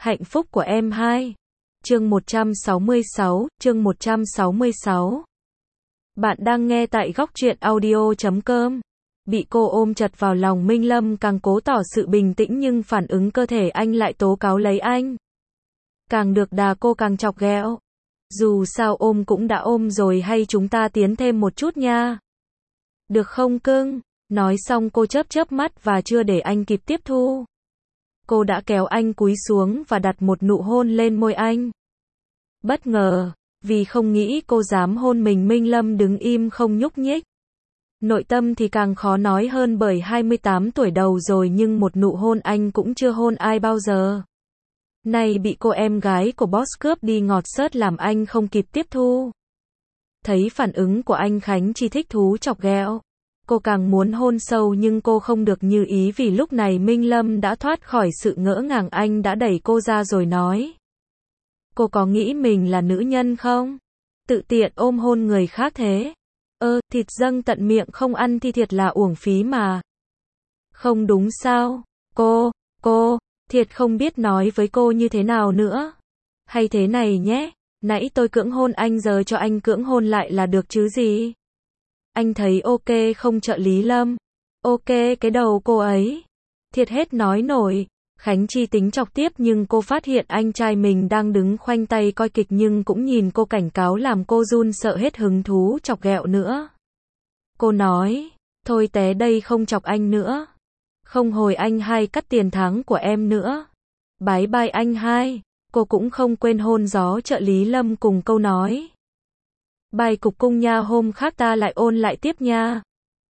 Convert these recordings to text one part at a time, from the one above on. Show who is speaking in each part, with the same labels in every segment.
Speaker 1: Hạnh phúc của em 2. Chương 166. Bạn đang nghe tại góc truyện audio.com. Bị cô ôm chặt vào lòng, Minh Lâm càng cố tỏ sự bình tĩnh nhưng phản ứng cơ thể anh lại tố cáo lấy anh. Càng được đà cô càng chọc ghẹo. Dù sao ôm cũng đã ôm rồi, hay chúng ta tiến thêm một chút nha. Được không cưng? Nói xong cô chớp mắt và chưa để anh kịp tiếp thu. Cô đã kéo anh cúi xuống và đặt một nụ hôn lên môi anh. Bất ngờ, vì không nghĩ cô dám hôn mình, Minh Lâm đứng im không nhúc nhích. Nội tâm thì càng khó nói hơn, bởi 28 tuổi đầu rồi nhưng một nụ hôn anh cũng chưa hôn ai bao giờ. Nay bị cô em gái của boss cướp đi ngọt xớt làm anh không kịp tiếp thu. Thấy phản ứng của anh, Khánh Chi thích thú chọc ghẹo. Cô càng muốn hôn sâu nhưng cô không được như ý, vì lúc này Minh Lâm đã thoát khỏi sự ngỡ ngàng. Anh đã đẩy cô ra rồi nói: cô có nghĩ mình là nữ nhân không? Tự tiện ôm hôn người khác thế. Thịt dâng tận miệng không ăn thì thiệt là uổng phí mà. Không đúng sao? Cô, thiệt không biết nói với cô như thế nào nữa. Hay thế này nhé, nãy tôi cưỡng hôn anh, giờ cho anh cưỡng hôn lại là được chứ gì? Anh thấy ok không trợ lý Lâm? Ok cái đầu cô ấy. Thiệt hết nói nổi. Khánh Chi tính chọc tiếp nhưng cô phát hiện anh trai mình đang đứng khoanh tay coi kịch nhưng cũng nhìn cô cảnh cáo, làm cô run sợ hết hứng thú chọc ghẹo nữa. Cô nói: thôi té đây, không chọc anh nữa. Không hồi anh 2 cắt tiền tháng của em nữa. Bye bye anh 2. Cô cũng không quên hôn gió trợ lý Lâm cùng câu nói: bài cục cung nha, hôm khác ta lại ôn lại tiếp nha.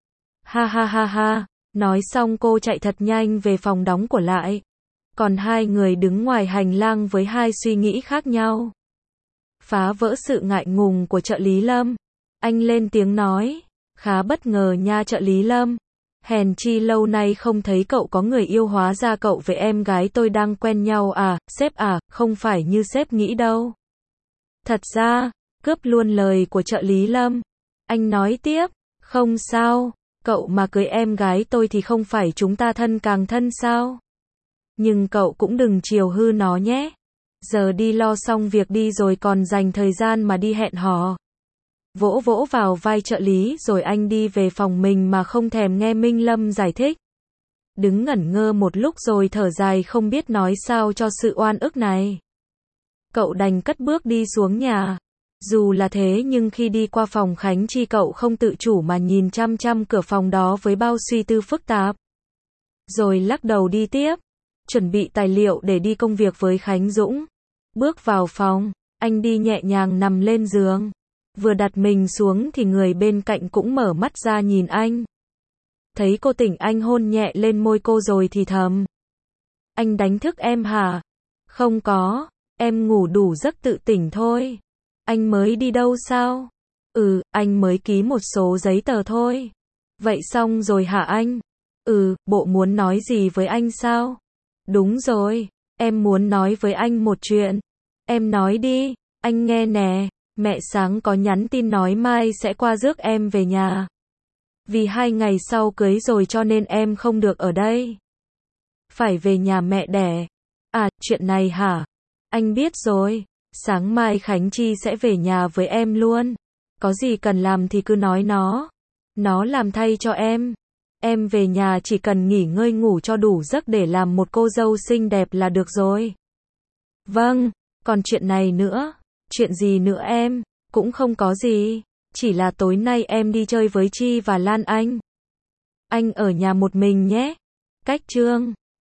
Speaker 1: Ha. Nói xong cô chạy thật nhanh về phòng đóng của lại. Còn hai người đứng ngoài hành lang với hai suy nghĩ khác nhau. Phá vỡ sự ngại ngùng của trợ lý Lâm, anh lên tiếng nói: khá bất ngờ nha trợ lý Lâm. Hèn chi lâu nay không thấy cậu có người yêu, hóa ra cậu với em gái tôi đang quen nhau à, sếp à, không phải như sếp nghĩ đâu. Thật ra, cướp luôn lời của trợ lý Lâm. Anh nói tiếp: không sao, cậu mà cưới em gái tôi thì không phải chúng ta thân càng thân sao? Nhưng cậu cũng đừng chiều hư nó nhé. Giờ đi lo xong việc đi rồi còn dành thời gian mà đi hẹn hò. Vỗ vào vai trợ lý rồi anh đi về phòng mình mà không thèm nghe Minh Lâm giải thích. Đứng ngẩn ngơ một lúc rồi thở dài không biết nói sao cho sự oan ức này. Cậu đành cất bước đi xuống nhà. Dù là thế nhưng khi đi qua phòng Khánh Chi, cậu không tự chủ mà nhìn chăm cửa phòng đó với bao suy tư phức tạp. Rồi lắc đầu đi tiếp, chuẩn bị tài liệu để đi công việc với Khánh Dũng. Bước vào phòng, anh đi nhẹ nhàng nằm lên giường. Vừa đặt mình xuống thì người bên cạnh cũng mở mắt ra nhìn anh. Thấy cô tỉnh, anh hôn nhẹ lên môi cô rồi thì thầm: anh đánh thức em hả? Không có, em ngủ đủ giấc tự tỉnh thôi. Anh mới đi đâu sao? Anh mới ký một số giấy tờ thôi. Vậy xong rồi hả anh? Bộ muốn nói gì với anh sao? Đúng rồi, em muốn nói với anh một chuyện. Em nói đi, anh nghe nè. Mẹ sáng có nhắn tin nói mai sẽ qua rước em về nhà. Vì 2 ngày sau cưới rồi cho nên em không được ở đây. Phải về nhà mẹ đẻ. À, chuyện này hả? Anh biết rồi. Sáng mai Khánh Chi sẽ về nhà với em luôn. Có gì cần làm thì cứ nói nó làm thay cho em. Em về nhà chỉ cần nghỉ ngơi ngủ cho đủ giấc để làm một cô dâu xinh đẹp là được rồi. Vâng, còn chuyện này nữa. Chuyện gì nữa em? Cũng không có gì. Chỉ là tối nay em đi chơi với Chi và Lan Anh. Anh ở nhà một mình nhé. Cách Trương.